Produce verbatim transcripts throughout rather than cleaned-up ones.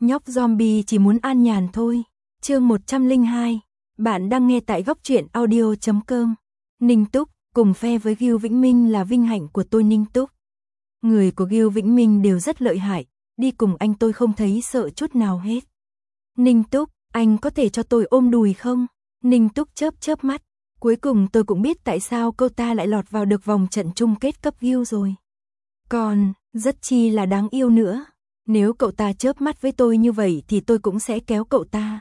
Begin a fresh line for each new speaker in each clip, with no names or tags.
Nhóc zombie chỉ muốn an nhàn thôi. Chương một trăm lẻ hai. Bạn đang nghe tại góc truyện audio chấm com. Ninh Túc, cùng phe với Gưu Vĩnh Minh là vinh hạnh của tôi Ninh Túc. Người của Gưu Vĩnh Minh đều rất lợi hại, đi cùng anh tôi không thấy sợ chút nào hết. Ninh Túc, anh có thể cho tôi ôm đùi không? Ninh Túc chớp chớp mắt. Cuối cùng tôi cũng biết tại sao cô ta lại lọt vào được vòng trận chung kết cấp Gưu rồi. Còn, rất chi là đáng yêu nữa. Nếu cậu ta chớp mắt với tôi như vậy thì tôi cũng sẽ kéo cậu ta.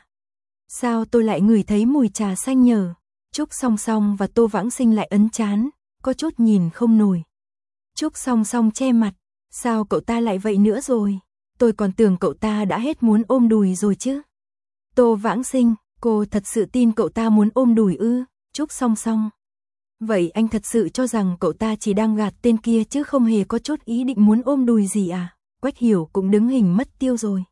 Sao tôi lại ngửi thấy mùi trà xanh nhờ? Trúc Song Song và Tô Vãng Sinh lại ấn chán, có chút nhìn không nổi. Trúc Song Song che mặt, sao cậu ta lại vậy nữa rồi? Tôi còn tưởng cậu ta đã hết muốn ôm đùi rồi chứ. Tô Vãng Sinh, cô thật sự tin cậu ta muốn ôm đùi ư? Trúc Song Song. Vậy anh thật sự cho rằng cậu ta chỉ đang gạt tên kia chứ không hề có chút ý định muốn ôm đùi gì à? Quách Hiểu cũng đứng hình mất tiêu rồi.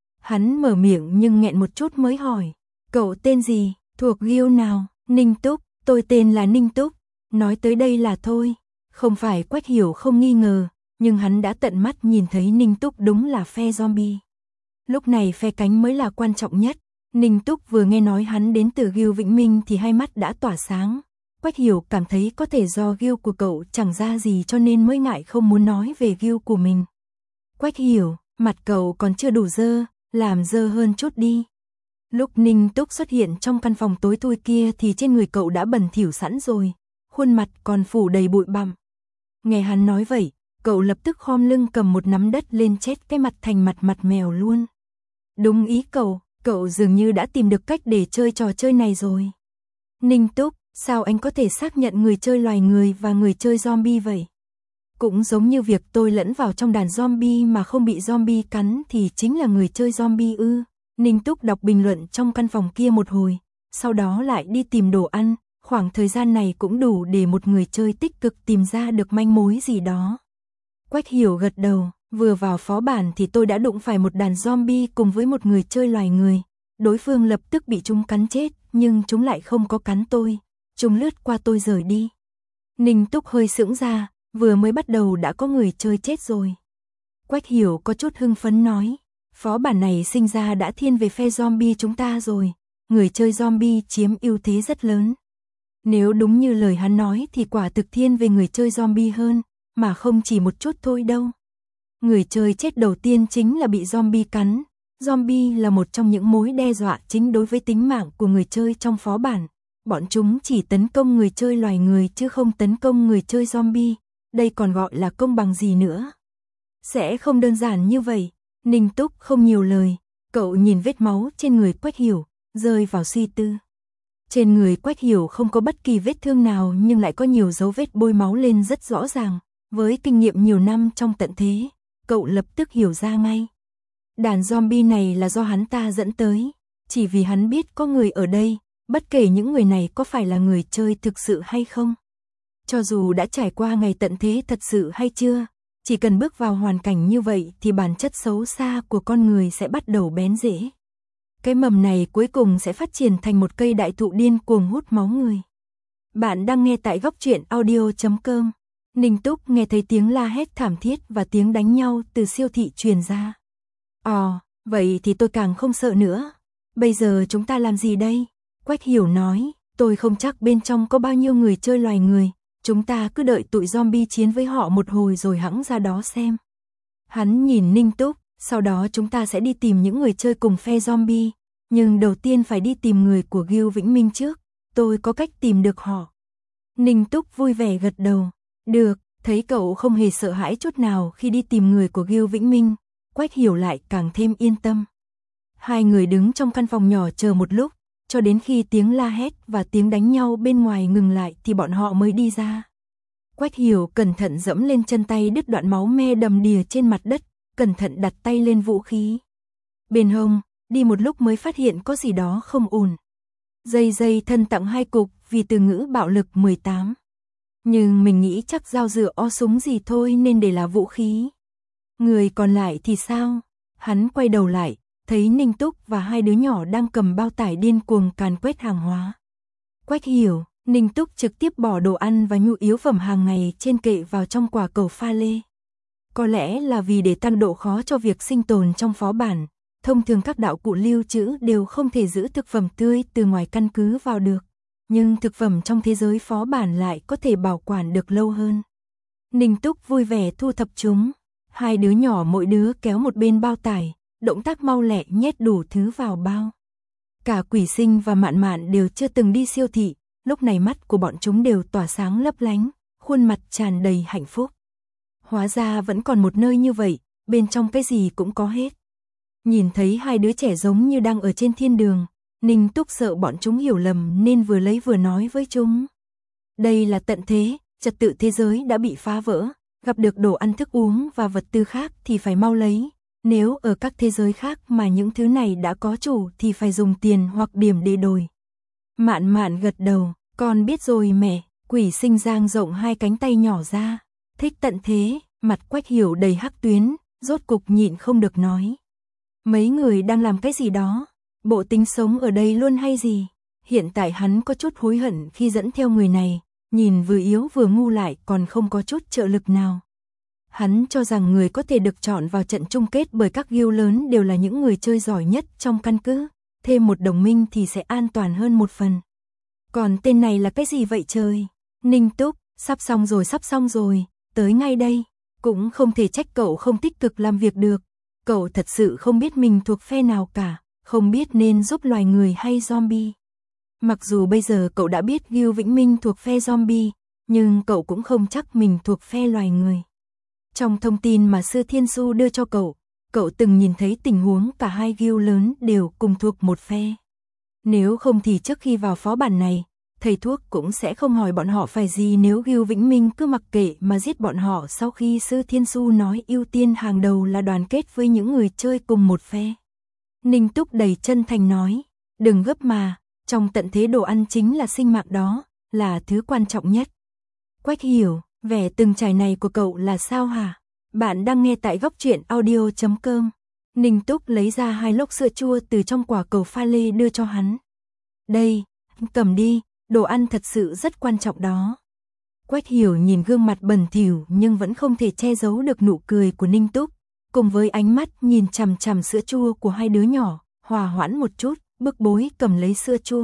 Hắn mở miệng nhưng nghẹn một chút mới hỏi. Cậu tên gì, thuộc Gưu nào? Ninh Túc, tôi tên là Ninh Túc. Nói tới đây là thôi. Không phải Quách Hiểu không nghi ngờ, nhưng hắn đã tận mắt nhìn thấy Ninh Túc đúng là phe zombie. Lúc này phe cánh mới là quan trọng nhất. Ninh Túc vừa nghe nói hắn đến từ Gưu Vĩnh Minh thì hai mắt đã tỏa sáng. Quách Hiểu cảm thấy có thể do Gưu của cậu chẳng ra gì cho nên mới ngại không muốn nói về Gưu của mình. Quách Hiểu, mặt cậu còn chưa đủ dơ, làm dơ hơn chút đi. Lúc Ninh Túc xuất hiện trong căn phòng tối thui kia thì trên người cậu đã bẩn thỉu sẵn rồi, khuôn mặt còn phủ đầy bụi bặm. Nghe hắn nói vậy, cậu lập tức khom lưng cầm một nắm đất lên chét cái mặt thành mặt mặt mèo luôn. Đúng ý cậu, cậu dường như đã tìm được cách để chơi trò chơi này rồi. Ninh Túc, sao anh có thể xác nhận người chơi loài người và người chơi zombie vậy? Cũng giống như việc tôi lẫn vào trong đàn zombie mà không bị zombie cắn thì chính là người chơi zombie ư. Ninh Túc đọc bình luận trong căn phòng kia một hồi, sau đó lại đi tìm đồ ăn, khoảng thời gian này cũng đủ để một người chơi tích cực tìm ra được manh mối gì đó. Quách Hiểu gật đầu, vừa vào phó bản thì tôi đã đụng phải một đàn zombie cùng với một người chơi loài người. Đối phương lập tức bị chúng cắn chết, nhưng chúng lại không có cắn tôi. Chúng lướt qua tôi rời đi. Ninh Túc hơi sững ra, vừa mới bắt đầu đã có người chơi chết rồi. Quách Hiểu có chút hưng phấn nói, phó bản này sinh ra đã thiên về phe zombie chúng ta rồi, người chơi zombie chiếm ưu thế rất lớn. Nếu đúng như lời hắn nói thì quả thực thiên về người chơi zombie hơn, mà không chỉ một chút thôi đâu. Người chơi chết đầu tiên chính là bị zombie cắn. Zombie là một trong những mối đe dọa chính đối với tính mạng của người chơi trong phó bản. Bọn chúng chỉ tấn công người chơi loài người chứ không tấn công người chơi zombie. Đây còn gọi là công bằng gì nữa? Sẽ không đơn giản như vậy. Ninh Túc không nhiều lời. Cậu nhìn vết máu trên người Quách Hiểu, rơi vào suy tư. Trên người Quách Hiểu không có bất kỳ vết thương nào nhưng lại có nhiều dấu vết bôi máu lên rất rõ ràng. Với kinh nghiệm nhiều năm trong tận thế, cậu lập tức hiểu ra ngay. Đàn zombie này là do hắn ta dẫn tới. Chỉ vì hắn biết có người ở đây, bất kể những người này có phải là người chơi thực sự hay không. Cho dù đã trải qua ngày tận thế thật sự hay chưa, chỉ cần bước vào hoàn cảnh như vậy thì bản chất xấu xa của con người sẽ bắt đầu bén rễ. Cái mầm này cuối cùng sẽ phát triển thành một cây đại thụ điên cuồng hút máu người. Bạn đang nghe tại góc truyện audio chấm com. Ninh Túc nghe thấy tiếng la hét thảm thiết và tiếng đánh nhau từ siêu thị truyền ra. Ồ, vậy thì tôi càng không sợ nữa. Bây giờ chúng ta làm gì đây? Quách Hiểu nói, tôi không chắc bên trong có bao nhiêu người chơi loài người. Chúng ta cứ đợi tụi zombie chiến với họ một hồi rồi hẵng ra đó xem. Hắn nhìn Ninh Túc, sau đó chúng ta sẽ đi tìm những người chơi cùng phe zombie. Nhưng đầu tiên phải đi tìm người của Gưu Vĩnh Minh trước. Tôi có cách tìm được họ. Ninh Túc vui vẻ gật đầu. Được, thấy cậu không hề sợ hãi chút nào khi đi tìm người của Gưu Vĩnh Minh. Quách Hiểu lại càng thêm yên tâm. Hai người đứng trong căn phòng nhỏ chờ một lúc, cho đến khi tiếng la hét và tiếng đánh nhau bên ngoài ngừng lại thì bọn họ mới đi ra. Quách Hiểu cẩn thận dẫm lên chân tay đứt đoạn máu me đầm đìa trên mặt đất, cẩn thận đặt tay lên vũ khí. Bên hông, đi một lúc mới phát hiện có gì đó không ổn. Dây dây thân tặng hai cục vì từ ngữ bạo lực mười tám. Nhưng mình nghĩ chắc dao dựa o súng gì thôi nên để là vũ khí. Người còn lại thì sao? Hắn quay đầu lại, thấy Ninh Túc và hai đứa nhỏ đang cầm bao tải điên cuồng càn quét hàng hóa. Quách Hiểu, Ninh Túc trực tiếp bỏ đồ ăn và nhu yếu phẩm hàng ngày trên kệ vào trong quả cầu pha lê. Có lẽ là vì để tăng độ khó cho việc sinh tồn trong phó bản, thông thường các đạo cụ lưu trữ đều không thể giữ thực phẩm tươi từ ngoài căn cứ vào được, nhưng thực phẩm trong thế giới phó bản lại có thể bảo quản được lâu hơn. Ninh Túc vui vẻ thu thập chúng, hai đứa nhỏ mỗi đứa kéo một bên bao tải, động tác mau lẹ nhét đủ thứ vào bao. Cả Quỷ Sinh và Mạn Mạn đều chưa từng đi siêu thị, lúc này mắt của bọn chúng đều tỏa sáng lấp lánh, khuôn mặt tràn đầy hạnh phúc. Hóa ra vẫn còn một nơi như vậy, bên trong cái gì cũng có hết. Nhìn thấy hai đứa trẻ giống như đang ở trên thiên đường, Ninh Túc sợ bọn chúng hiểu lầm nên vừa lấy vừa nói với chúng. Đây là tận thế, trật tự thế giới đã bị phá vỡ, gặp được đồ ăn thức uống và vật tư khác thì phải mau lấy. Nếu ở các thế giới khác mà những thứ này đã có chủ thì phải dùng tiền hoặc điểm để đổi. Mạn Mạn gật đầu, con biết rồi mẹ. Quỷ Sinh dang rộng hai cánh tay nhỏ ra. Thích tận thế, mặt Quách Hiểu đầy hắc tuyến, rốt cục nhịn không được nói. Mấy người đang làm cái gì đó? Bộ tính sống ở đây luôn hay gì? Hiện tại hắn có chút hối hận khi dẫn theo người này, nhìn vừa yếu vừa ngu lại còn không có chút trợ lực nào. Hắn cho rằng người có thể được chọn vào trận chung kết bởi các guild lớn đều là những người chơi giỏi nhất trong căn cứ, thêm một đồng minh thì sẽ an toàn hơn một phần. Còn tên này là cái gì vậy trời? Ninh Túc, sắp xong rồi sắp xong rồi, tới ngay đây, cũng không thể trách cậu không tích cực làm việc được. Cậu thật sự không biết mình thuộc phe nào cả, không biết nên giúp loài người hay zombie. Mặc dù bây giờ cậu đã biết Guild Vĩnh Minh thuộc phe zombie, nhưng cậu cũng không chắc mình thuộc phe loài người. Trong thông tin mà Sư Thiên Su đưa cho cậu, cậu từng nhìn thấy tình huống cả hai guild lớn đều cùng thuộc một phe. Nếu không thì trước khi vào phó bản này, thầy thuốc cũng sẽ không hỏi bọn họ phải gì nếu Guild Vĩnh Minh cứ mặc kệ mà giết bọn họ sau khi Sư Thiên Su nói ưu tiên hàng đầu là đoàn kết với những người chơi cùng một phe. Ninh Túc đầy chân thành nói, đừng gấp mà, trong tận thế đồ ăn chính là sinh mạng đó, là thứ quan trọng nhất. Quách Hiểu, vẻ từng trải này của cậu là sao hả? Bạn đang nghe tại góc truyện audio chấm com. Ninh Túc lấy ra hai lốc sữa chua từ trong quả cầu pha lê đưa cho hắn. Đây, cầm đi, đồ ăn thật sự rất quan trọng đó. Quách Hiểu nhìn gương mặt bẩn thỉu nhưng vẫn không thể che giấu được nụ cười của Ninh Túc, cùng với ánh mắt nhìn chằm chằm sữa chua của hai đứa nhỏ, hòa hoãn một chút, bức bối cầm lấy sữa chua.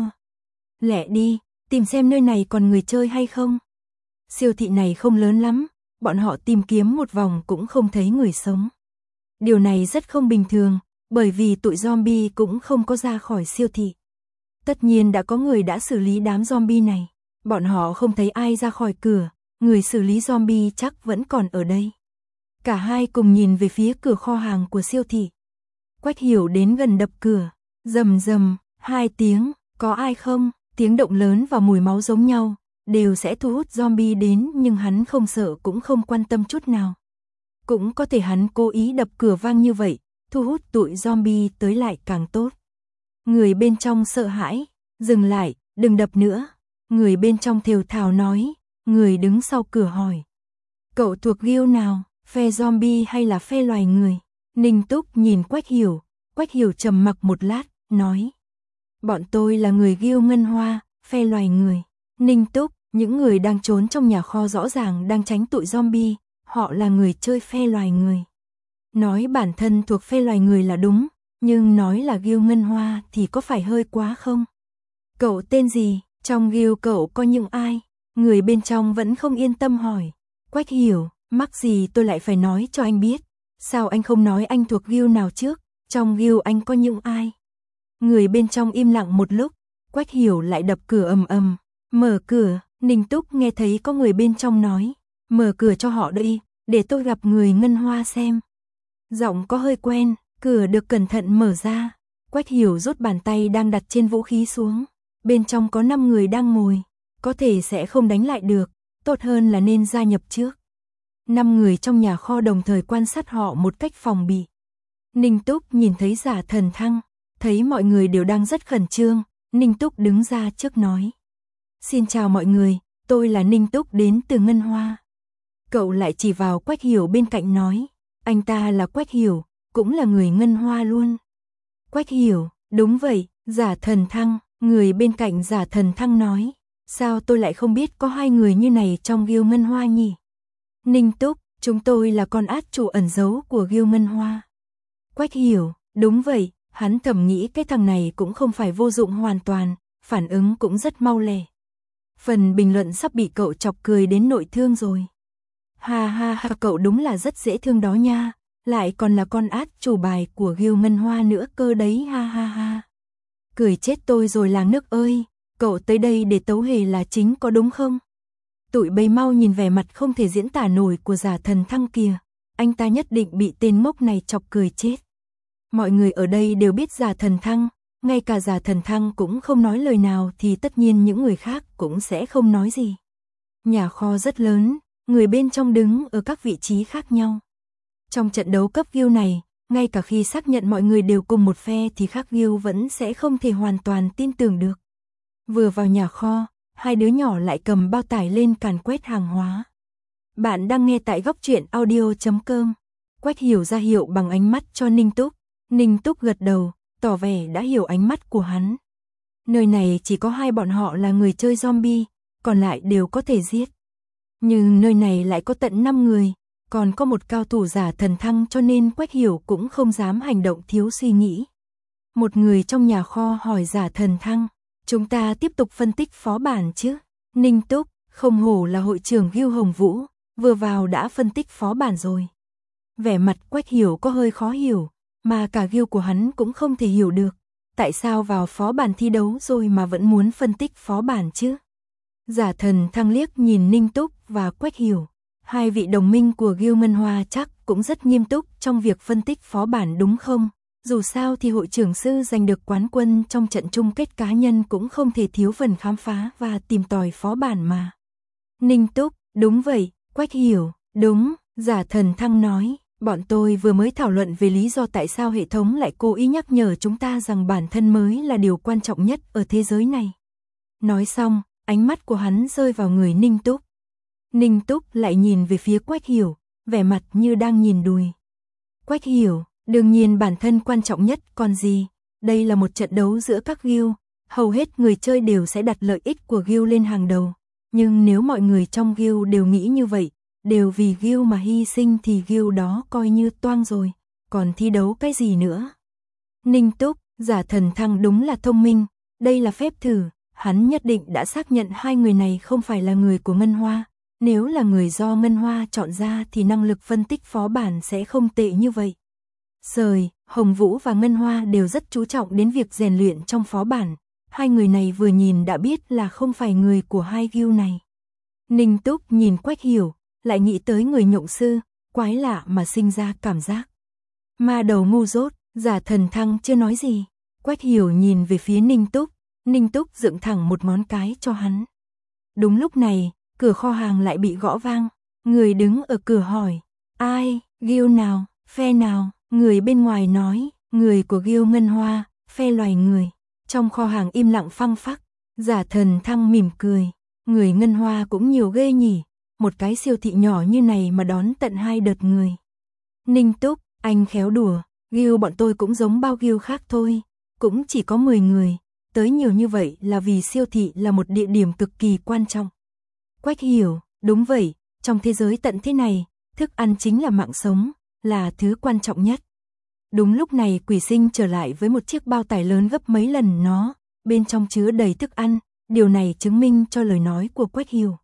Lẹ đi, tìm xem nơi này còn người chơi hay không. Siêu thị này không lớn lắm, bọn họ tìm kiếm một vòng cũng không thấy người sống. Điều này rất không bình thường, bởi vì tụi zombie cũng không có ra khỏi siêu thị. Tất nhiên đã có người đã xử lý đám zombie này, bọn họ không thấy ai ra khỏi cửa, người xử lý zombie chắc vẫn còn ở đây. Cả hai cùng nhìn về phía cửa kho hàng của siêu thị. Quách Hiểu đến gần đập cửa, rầm rầm, hai tiếng, có ai không? Tiếng động lớn và mùi máu giống nhau, đều sẽ thu hút zombie đến nhưng hắn không sợ cũng không quan tâm chút nào. Cũng có thể hắn cố ý đập cửa vang như vậy, thu hút tụi zombie tới lại càng tốt. Người bên trong sợ hãi, dừng lại, đừng đập nữa. Người bên trong thều thào nói, người đứng sau cửa hỏi. Cậu thuộc guild nào, phe zombie hay là phe loài người? Ninh Túc nhìn Quách Hiểu, Quách Hiểu trầm mặc một lát, nói. Bọn tôi là người guild Ngân Hoa, phe loài người. Ninh Túc, những người đang trốn trong nhà kho rõ ràng đang tránh tụi zombie, họ là người chơi phe loài người. Nói bản thân thuộc phe loài người là đúng, nhưng nói là guild Ngân Hoa thì có phải hơi quá không? Cậu tên gì? Trong guild cậu có những ai? Người bên trong vẫn không yên tâm hỏi. Quách Hiểu, mắc gì tôi lại phải nói cho anh biết? Sao anh không nói anh thuộc guild nào trước? Trong guild anh có những ai? Người bên trong im lặng một lúc, Quách Hiểu lại đập cửa ầm ầm. Mở cửa, Ninh Túc nghe thấy có người bên trong nói. Mở cửa cho họ đi, để tôi gặp người Ngân Hoa xem. Giọng có hơi quen, cửa được cẩn thận mở ra. Quách Hiểu rút bàn tay đang đặt trên vũ khí xuống. Bên trong có năm người đang ngồi, có thể sẽ không đánh lại được, tốt hơn là nên gia nhập trước. Năm người trong nhà kho đồng thời quan sát họ một cách phòng bị. Ninh Túc nhìn thấy Giả Thần Thăng, thấy mọi người đều đang rất khẩn trương, Ninh Túc đứng ra trước nói. Xin chào mọi người, tôi là Ninh Túc đến từ Ngân Hoa. Cậu lại chỉ vào Quách Hiểu bên cạnh nói, anh ta là Quách Hiểu, cũng là người Ngân Hoa luôn. Quách Hiểu, đúng vậy, Giả Thần Thăng, người bên cạnh Giả Thần Thăng nói, sao tôi lại không biết có hai người như này trong guild Ngân Hoa nhỉ? Ninh Túc, chúng tôi là con át chủ ẩn giấu của guild Ngân Hoa. Quách Hiểu, Đúng vậy, hắn thầm nghĩ cái thằng này cũng không phải vô dụng hoàn toàn, phản ứng cũng rất mau lẹ. Phần bình luận sắp bị cậu chọc cười đến nội thương rồi. Ha ha ha, cậu đúng là rất dễ thương đó nha, lại còn là con át chủ bài của Ghiêu Ngân Hoa nữa cơ đấy, ha ha ha. Cười chết tôi rồi làng nước ơi, cậu tới đây để tấu hề là chính có đúng không? Tụi bay mau nhìn vẻ mặt không thể diễn tả nổi của Giả Thần Thăng kìa, anh ta nhất định bị tên ngốc này chọc cười chết. Mọi người ở đây đều biết Giả Thần Thăng, ngay cả Giả Thần Thăng cũng không nói lời nào thì tất nhiên những người khác cũng sẽ không nói gì. Nhà kho rất lớn, người bên trong đứng ở các vị trí khác nhau. Trong trận đấu cấp Ghiêu này, ngay cả khi xác nhận mọi người đều cùng một phe thì khác Ghiêu vẫn sẽ không thể hoàn toàn tin tưởng được. Vừa vào nhà kho, hai đứa nhỏ lại cầm bao tải lên càn quét hàng hóa. Bạn đang nghe tại góc truyện audio chấm com. Quách Hiểu ra hiệu bằng ánh mắt cho Ninh Túc. Ninh Túc gật đầu, tỏ vẻ đã hiểu ánh mắt của hắn. Nơi này chỉ có hai bọn họ là người chơi zombie, còn lại đều có thể giết. Nhưng nơi này lại có tận năm người, còn có một cao thủ Giả Thần Thăng cho nên Quách Hiểu cũng không dám hành động thiếu suy nghĩ. Một người trong nhà kho hỏi Giả Thần Thăng, chúng ta tiếp tục phân tích phó bản chứ? Ninh Túc, không hổ là hội trưởng Ghiêu Hồng Vũ, vừa vào đã phân tích phó bản rồi. Vẻ mặt Quách Hiểu có hơi khó hiểu, mà cả Ghiêu của hắn cũng không thể hiểu được. Tại sao vào phó bản thi đấu rồi mà vẫn muốn phân tích phó bản chứ? Giả Thần Thăng liếc nhìn Ninh Túc và Quách Hiểu. Hai vị đồng minh của Ghiêu Ngân Hoa chắc cũng rất nghiêm túc trong việc phân tích phó bản đúng không? Dù sao thì hội trưởng sư giành được quán quân trong trận chung kết cá nhân cũng không thể thiếu phần khám phá và tìm tòi phó bản mà. Ninh Túc, đúng vậy, Quách Hiểu, đúng, Giả Thần Thăng nói, bọn tôi vừa mới thảo luận về lý do tại sao hệ thống lại cố ý nhắc nhở chúng ta rằng bản thân mới là điều quan trọng nhất ở thế giới này. Nói xong, ánh mắt của hắn rơi vào người Ninh Túc. Ninh Túc lại nhìn về phía Quách Hiểu, vẻ mặt như đang nhìn đùi. Quách Hiểu, đương nhiên bản thân quan trọng nhất còn gì, đây là một trận đấu giữa các Ghiêu, hầu hết người chơi đều sẽ đặt lợi ích của Ghiêu lên hàng đầu. Nhưng nếu mọi người trong Ghiêu đều nghĩ như vậy, đều vì Ghiêu mà hy sinh thì Ghiêu đó coi như toang rồi, còn thi đấu cái gì nữa. Ninh Túc, Giả Thần Thăng đúng là thông minh, đây là phép thử, hắn nhất định đã xác nhận hai người này không phải là người của Ngân Hoa. Nếu là người do Ngân Hoa chọn ra thì năng lực phân tích phó bản sẽ không tệ như vậy. Sời, Hồng Vũ và Ngân Hoa đều rất chú trọng đến việc rèn luyện trong phó bản. Hai người này vừa nhìn đã biết là không phải người của hai Ghiêu này. Ninh Túc nhìn Quách Hiểu, lại nghĩ tới người nhộng sư, quái lạ mà sinh ra cảm giác. Ma đầu ngu dốt, Giả Thần Thăng chưa nói gì. Quách Hiểu nhìn về phía Ninh Túc, Ninh Túc dựng thẳng một ngón cái cho hắn. Đúng lúc này, cửa kho hàng lại bị gõ vang, người đứng ở cửa hỏi, ai, Ghiêu nào, phe nào, người bên ngoài nói, người của Ghiêu Ngân Hoa, phe loài người. Trong kho hàng im lặng phăng phắc, Giả Thần Thăng mỉm cười, người Ngân Hoa cũng nhiều ghê nhỉ, một cái siêu thị nhỏ như này mà đón tận hai đợt người. Ninh Túc, anh khéo đùa, Ghiêu bọn tôi cũng giống bao Ghiêu khác thôi, cũng chỉ có mười người, tới nhiều như vậy là vì siêu thị là một địa điểm cực kỳ quan trọng. Quách Hiểu, đúng vậy, trong thế giới tận thế này, thức ăn chính là mạng sống, là thứ quan trọng nhất. Đúng lúc này Quỷ Sinh trở lại với một chiếc bao tải lớn gấp mấy lần nó, bên trong chứa đầy thức ăn, điều này chứng minh cho lời nói của Quách Hiểu.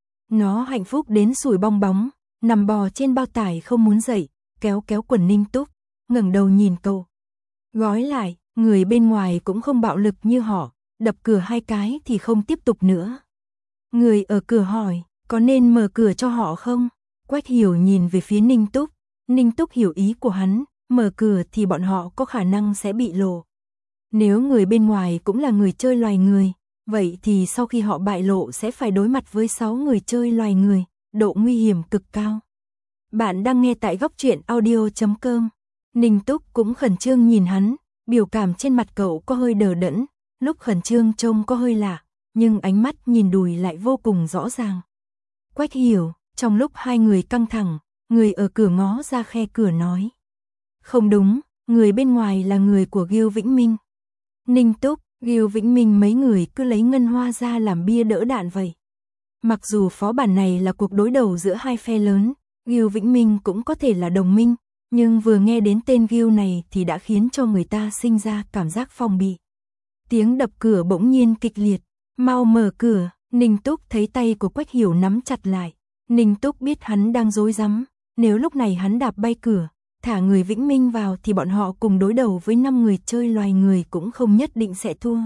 Nó hạnh phúc đến sủi bong bóng, nằm bò trên bao tải không muốn dậy, kéo kéo quần Ninh Túc, ngẩng đầu nhìn cậu. Gói lại, người bên ngoài cũng không bạo lực như họ, đập cửa hai cái thì không tiếp tục nữa. Người ở cửa hỏi, có nên mở cửa cho họ không? Quách Hiểu nhìn về phía Ninh Túc, Ninh Túc hiểu ý của hắn, mở cửa thì bọn họ có khả năng sẽ bị lộ. Nếu người bên ngoài cũng là người chơi loài người, vậy thì sau khi họ bại lộ sẽ phải đối mặt với sáu người chơi loài người, độ nguy hiểm cực cao. Bạn đang nghe tại góc truyện audio chấm com. Ninh Túc cũng khẩn trương nhìn hắn, biểu cảm trên mặt cậu có hơi đờ đẫn, lúc khẩn trương trông có hơi lạ, nhưng ánh mắt nhìn đùi lại vô cùng rõ ràng. Quách Hiểu, trong lúc hai người căng thẳng, người ở cửa ngó ra khe cửa nói. Không đúng, người bên ngoài là người của Ghiêu Vĩnh Minh. Ninh Túc, Ghiêu Vĩnh Minh mấy người cứ lấy Ngân Hoa ra làm bia đỡ đạn vậy. Mặc dù phó bản này là cuộc đối đầu giữa hai phe lớn, Ghiêu Vĩnh Minh cũng có thể là đồng minh, nhưng vừa nghe đến tên Gil này thì đã khiến cho người ta sinh ra cảm giác phòng bị. Tiếng đập cửa bỗng nhiên kịch liệt, mau mở cửa. Ninh Túc thấy tay của Quách Hiểu nắm chặt lại. Ninh Túc biết hắn đang rối rắm, nếu lúc này hắn đạp bay cửa, thả người Vĩnh Minh vào thì bọn họ cùng đối đầu với năm người chơi loài người cũng không nhất định sẽ thua.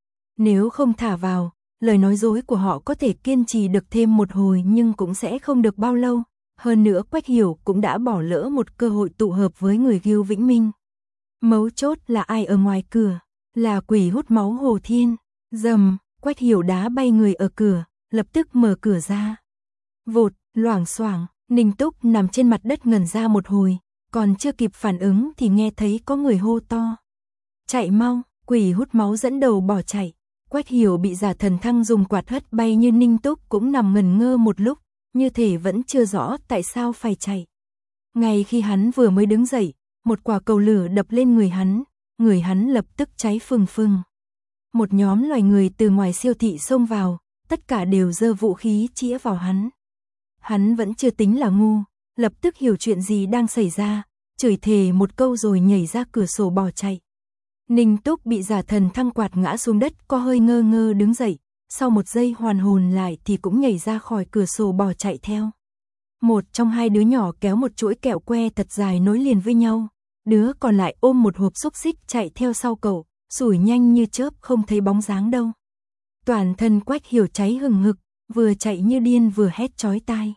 Nếu không thả vào, lời nói dối của họ có thể kiên trì được thêm một hồi nhưng cũng sẽ không được bao lâu. Hơn nữa Quách Hiểu cũng đã bỏ lỡ một cơ hội tụ hợp với người Gil Vĩnh Minh. Mấu chốt là ai ở ngoài cửa? Là quỷ hút máu Hồ Thiên. Dầm, Quách Hiểu đá bay người ở cửa, lập tức mở cửa ra. Vụt, loảng xoảng, Ninh Túc nằm trên mặt đất ngẩn ra một hồi, còn chưa kịp phản ứng thì nghe thấy có người hô to. Chạy mau, quỷ hút máu dẫn đầu bỏ chạy. Quách Hiểu bị Giả Thần Thăng dùng quạt hất bay như Ninh Túc cũng nằm ngẩn ngơ một lúc, như thể vẫn chưa rõ tại sao phải chạy. Ngay khi hắn vừa mới đứng dậy, một quả cầu lửa đập lên người hắn, người hắn lập tức cháy phừng phừng. Một nhóm loài người từ ngoài siêu thị xông vào, tất cả đều giơ vũ khí chĩa vào hắn. Hắn vẫn chưa tính là ngu, lập tức hiểu chuyện gì đang xảy ra, chửi thề một câu rồi nhảy ra cửa sổ bỏ chạy. Ninh Túc bị Giả Thần Thăng quạt ngã xuống đất, có hơi ngơ ngơ đứng dậy, sau một giây hoàn hồn lại thì cũng nhảy ra khỏi cửa sổ bỏ chạy theo. Một trong hai đứa nhỏ kéo một chuỗi kẹo que thật dài nối liền với nhau, đứa còn lại ôm một hộp xúc xích chạy theo sau cậu, sủi nhanh như chớp không thấy bóng dáng đâu. Toàn thân Quách Hiểu cháy hừng hực, vừa chạy như điên vừa hét chói tai.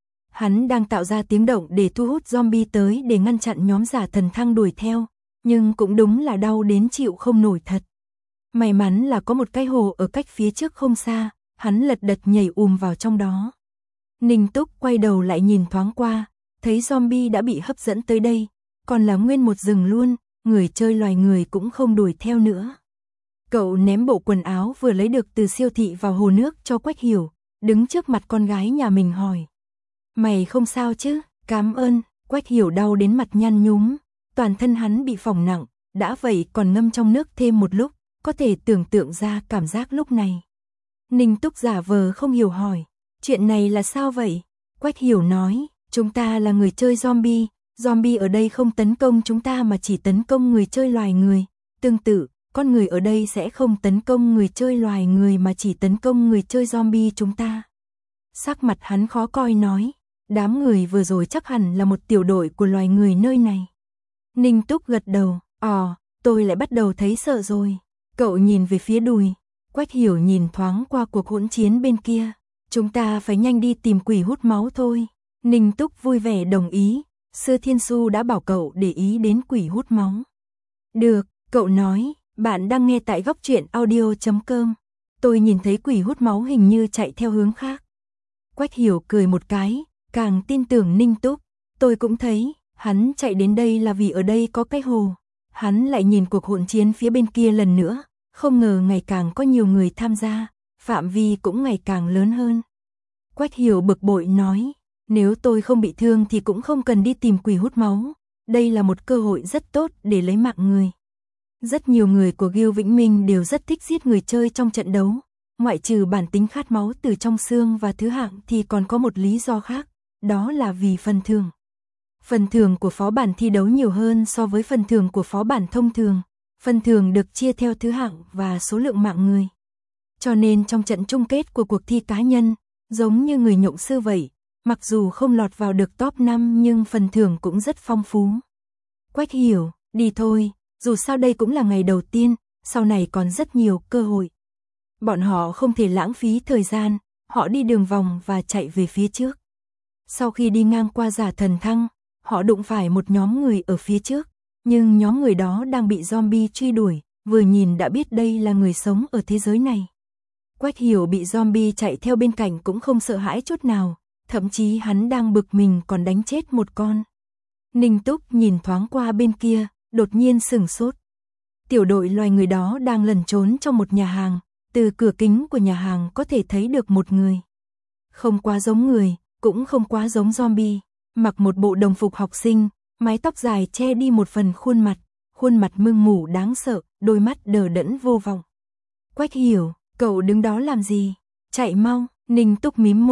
Hắn đang tạo ra tiếng động để thu hút zombie tới để ngăn chặn nhóm Giả Thần Thăng đuổi theo, nhưng cũng đúng là đau đến chịu không nổi thật. May mắn là có một cái hồ ở cách phía trước không xa, hắn lật đật nhảy ùm vào trong đó. Ninh Túc quay đầu lại nhìn thoáng qua, thấy zombie đã bị hấp dẫn tới đây, còn là nguyên một rừng luôn, người chơi loài người cũng không đuổi theo nữa. Cậu ném bộ quần áo vừa lấy được từ siêu thị vào hồ nước cho Quách Hiểu, đứng trước mặt con gái nhà mình hỏi. Mày không sao chứ? Cảm ơn. Quách Hiểu đau đến mặt nhăn nhúm, toàn thân hắn bị phỏng nặng, đã vậy còn ngâm trong nước thêm một lúc, có thể tưởng tượng ra cảm giác lúc này. Ninh Túc giả vờ không hiểu hỏi, chuyện này là sao vậy? Quách Hiểu nói, chúng ta là người chơi zombie, zombie ở đây không tấn công chúng ta mà chỉ tấn công người chơi loài người. Tương tự, con người ở đây sẽ không tấn công người chơi loài người mà chỉ tấn công người chơi zombie chúng ta. Sắc mặt hắn khó coi nói, đám người vừa rồi chắc hẳn là một tiểu đội của loài người nơi này. Ninh Túc gật đầu, ồ, tôi lại bắt đầu thấy sợ rồi. Cậu nhìn về phía đùi, Quách Hiểu nhìn thoáng qua cuộc hỗn chiến bên kia. Chúng ta phải nhanh đi tìm quỷ hút máu thôi. Ninh Túc vui vẻ đồng ý, Sư Thiên Su đã bảo cậu để ý đến quỷ hút máu. Được, cậu nói, bạn đang nghe tại góc truyện audio chấm com. Tôi nhìn thấy quỷ hút máu hình như chạy theo hướng khác. Quách Hiểu cười một cái, càng tin tưởng Ninh Túc. Tôi cũng thấy, hắn chạy đến đây là vì ở đây có cái hồ. Hắn lại nhìn cuộc hỗn chiến phía bên kia lần nữa, không ngờ ngày càng có nhiều người tham gia, phạm vi cũng ngày càng lớn hơn. Quách Hiểu bực bội nói, nếu tôi không bị thương thì cũng không cần đi tìm quỷ hút máu, đây là một cơ hội rất tốt để lấy mạng người. Rất nhiều người của Gil Vĩnh Minh đều rất thích giết người chơi trong trận đấu, ngoại trừ bản tính khát máu từ trong xương và thứ hạng thì còn có một lý do khác, đó là vì phần thưởng. Phần thưởng của phó bản thi đấu nhiều hơn so với phần thưởng của phó bản thông thường, phần thưởng được chia theo thứ hạng và số lượng mạng người. Cho nên trong trận chung kết của cuộc thi cá nhân, giống như người nhộng sư vậy, mặc dù không lọt vào được top năm nhưng phần thưởng cũng rất phong phú. Quách Hiểu, đi thôi, dù sao đây cũng là ngày đầu tiên, sau này còn rất nhiều cơ hội. Bọn họ không thể lãng phí thời gian, họ đi đường vòng và chạy về phía trước. Sau khi đi ngang qua Giả Thần Thăng, họ đụng phải một nhóm người ở phía trước, nhưng nhóm người đó đang bị zombie truy đuổi, vừa nhìn đã biết đây là người sống ở thế giới này. Quách Hiểu bị zombie chạy theo bên cạnh cũng không sợ hãi chút nào, thậm chí hắn đang bực mình còn đánh chết một con. Ninh Túc nhìn thoáng qua bên kia, đột nhiên sửng sốt. Tiểu đội loài người đó đang lẩn trốn trong một nhà hàng, từ cửa kính của nhà hàng có thể thấy được một người. Không quá giống người, cũng không quá giống zombie, mặc một bộ đồng phục học sinh, mái tóc dài che đi một phần khuôn mặt, khuôn mặt mưng mủ đáng sợ, đôi mắt đờ đẫn vô vọng. Quách Hiểu, cậu đứng đó làm gì? Chạy mau, Ninh Túc mím môi,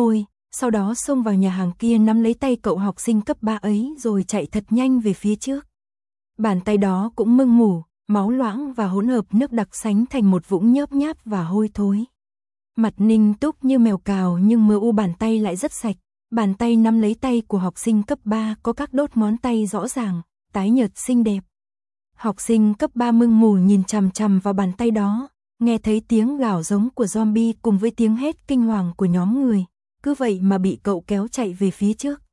sau đó xông vào nhà hàng kia nắm lấy tay cậu học sinh cấp ba ấy rồi chạy thật nhanh về phía trước. Bàn tay đó cũng mưng mủ, máu loãng và hỗn hợp nước đặc sánh thành một vũng nhớp nháp và hôi thối. Mặt Ninh Túc như mèo cào nhưng mờ u bàn tay lại rất sạch. Bàn tay nắm lấy tay của học sinh cấp ba có các đốt ngón tay rõ ràng, tái nhợt xinh đẹp. Học sinh cấp ba mưng mù nhìn chằm chằm vào bàn tay đó, nghe thấy tiếng gào giống của zombie cùng với tiếng hét kinh hoàng của nhóm người, cứ vậy mà bị cậu kéo chạy về phía trước.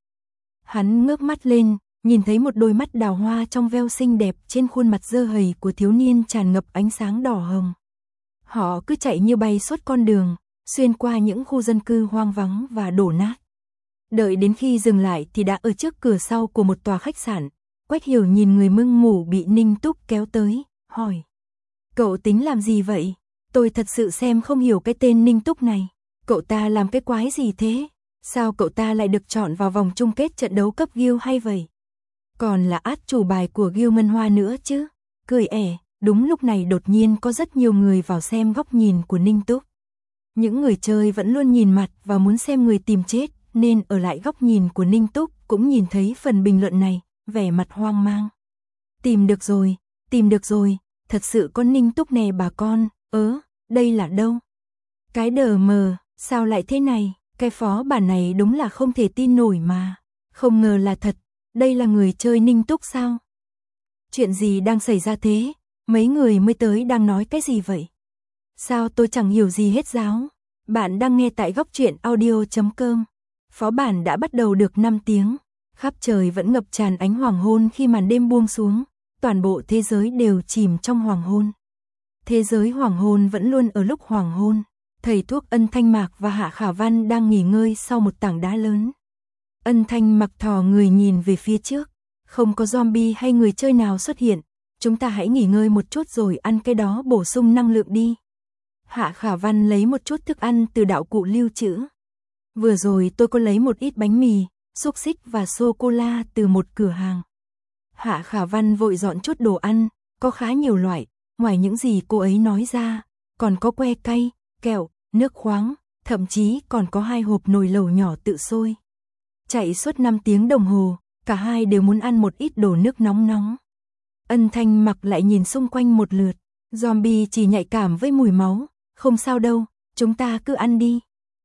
Hắn ngước mắt lên, nhìn thấy một đôi mắt đào hoa trong veo xinh đẹp trên khuôn mặt dơ hầy của thiếu niên tràn ngập ánh sáng đỏ hồng. Họ cứ chạy như bay suốt con đường, xuyên qua những khu dân cư hoang vắng và đổ nát. Đợi đến khi dừng lại thì đã ở trước cửa sau của một tòa khách sạn. Quách Hiểu nhìn người mưng mủ bị Ninh Túc kéo tới, hỏi. Cậu tính làm gì vậy? Tôi thật sự xem không hiểu cái tên Ninh Túc này. Cậu ta làm cái quái gì thế? Sao cậu ta lại được chọn vào vòng chung kết trận đấu cấp Guild hay vậy? Còn là át chủ bài của Guild Ngân Hoa nữa chứ? Cười ẻ, đúng lúc này đột nhiên có rất nhiều người vào xem góc nhìn của Ninh Túc. Những người chơi vẫn luôn nhìn mặt và muốn xem người tìm chết, nên ở lại góc nhìn của Ninh Túc cũng nhìn thấy phần bình luận này, vẻ mặt hoang mang. Tìm được rồi, tìm được rồi, thật sự có Ninh Túc nè bà con, ớ, đây là đâu? Cái đờ mờ, sao lại thế này, cái phó bản này đúng là không thể tin nổi mà, không ngờ là thật, đây là người chơi Ninh Túc sao? Chuyện gì đang xảy ra thế, mấy người mới tới đang nói cái gì vậy? Sao tôi chẳng hiểu gì hết giáo? Bạn đang nghe tại góc truyện audio chấm com. Phó bản đã bắt đầu được năm tiếng, khắp trời vẫn ngập tràn ánh hoàng hôn khi màn đêm buông xuống, toàn bộ thế giới đều chìm trong hoàng hôn. Thế giới hoàng hôn vẫn luôn ở lúc hoàng hôn, thầy thuốc Ân Thanh Mạc và Hạ Khả Văn đang nghỉ ngơi sau một tảng đá lớn. Ân Thanh Mạc thò người nhìn về phía trước, không có zombie hay người chơi nào xuất hiện, chúng ta hãy nghỉ ngơi một chút rồi ăn cái đó bổ sung năng lượng đi. Hạ Khả Văn lấy một chút thức ăn từ đạo cụ lưu trữ. Vừa rồi tôi có lấy một ít bánh mì, xúc xích và sô-cô-la từ một cửa hàng. Hạ Khả Văn vội dọn chút đồ ăn, có khá nhiều loại, ngoài những gì cô ấy nói ra, còn có que cay, kẹo, nước khoáng, thậm chí còn có hai hộp nồi lẩu nhỏ tự sôi. Chạy suốt năm tiếng đồng hồ, cả hai đều muốn ăn một ít đồ nước nóng nóng. Ân Thanh Mặc lại nhìn xung quanh một lượt, zombie chỉ nhạy cảm với mùi máu, không sao đâu, chúng ta cứ ăn đi.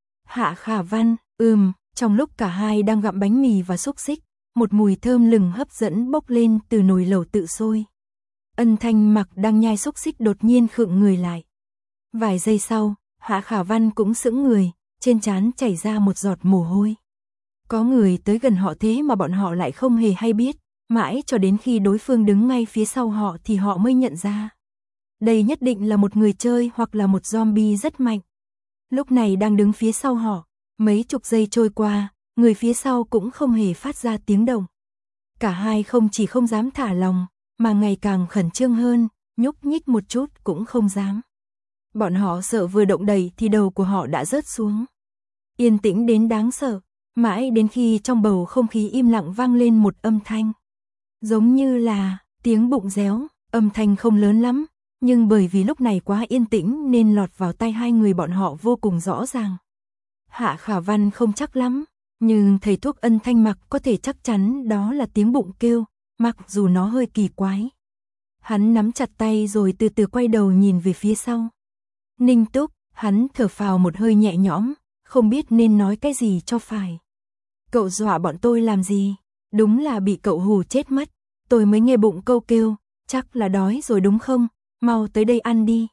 Hạ Khả Văn, ừm, trong lúc cả hai đang gặm bánh mì và xúc xích, một mùi thơm lừng hấp dẫn bốc lên từ nồi lẩu tự sôi. Ân Thanh Mặc đang nhai xúc xích đột nhiên khựng người lại. Vài giây sau, Hạ Khả Văn cũng sững người, trên trán chảy ra một giọt mồ hôi. Có người tới gần họ thế mà bọn họ lại không hề hay biết, mãi cho đến khi đối phương đứng ngay phía sau họ thì họ mới nhận ra. Đây nhất định là một người chơi hoặc là một zombie rất mạnh. Lúc này đang đứng phía sau họ, mấy chục giây trôi qua, người phía sau cũng không hề phát ra tiếng động. Cả hai không chỉ không dám thả lòng, mà ngày càng khẩn trương hơn, nhúc nhích một chút cũng không dám. Bọn họ sợ vừa động đậy thì đầu của họ đã rớt xuống. Yên tĩnh đến đáng sợ, mãi đến khi trong bầu không khí im lặng vang lên một âm thanh. Giống như là tiếng bụng réo, âm thanh không lớn lắm, nhưng bởi vì lúc này quá yên tĩnh nên lọt vào tai hai người bọn họ vô cùng rõ ràng. Hạ Khả Văn không chắc lắm, nhưng thầy thuốc Ân Thanh Mặc có thể chắc chắn đó là tiếng bụng kêu, mặc dù nó hơi kỳ quái. Hắn nắm chặt tay rồi từ từ quay đầu nhìn về phía sau. Ninh Túc, hắn thở phào một hơi nhẹ nhõm, không biết nên nói cái gì cho phải. Cậu dọa bọn tôi làm gì? Đúng là bị cậu hù chết mất. Tôi mới nghe bụng câu kêu, chắc là đói rồi đúng không? Mau tới đây ăn đi.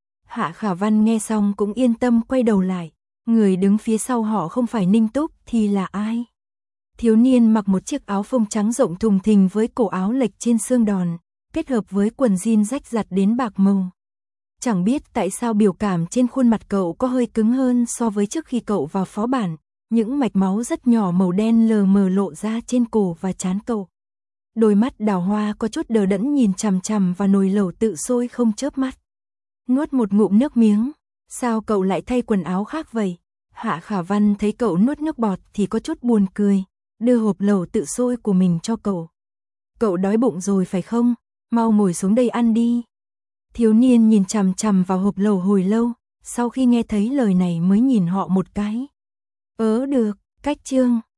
Hạ Khả Văn nghe xong cũng yên tâm quay đầu lại. Người đứng phía sau họ không phải Ninh Túc thì là ai? Thiếu niên mặc một chiếc áo phông trắng rộng thùng thình với cổ áo lệch trên xương đòn, kết hợp với quần jean rách rặt đến bạc màu. Chẳng biết tại sao biểu cảm trên khuôn mặt cậu có hơi cứng hơn so với trước khi cậu vào phó bản, những mạch máu rất nhỏ màu đen lờ mờ lộ ra trên cổ và trán cậu. Đôi mắt đào hoa có chút đờ đẫn nhìn chằm chằm vào nồi lẩu tự sôi không chớp mắt. Nuốt một ngụm nước miếng, sao cậu lại thay quần áo khác vậy? Hạ Khả Văn thấy cậu nuốt nước bọt thì có chút buồn cười, đưa hộp lẩu tự sôi của mình cho cậu. Cậu đói bụng rồi phải không? Mau ngồi xuống đây ăn đi. Thiếu niên nhìn chằm chằm vào hộp lẩu hồi lâu, sau khi nghe thấy lời này mới nhìn họ một cái. Ớ được, Cách chương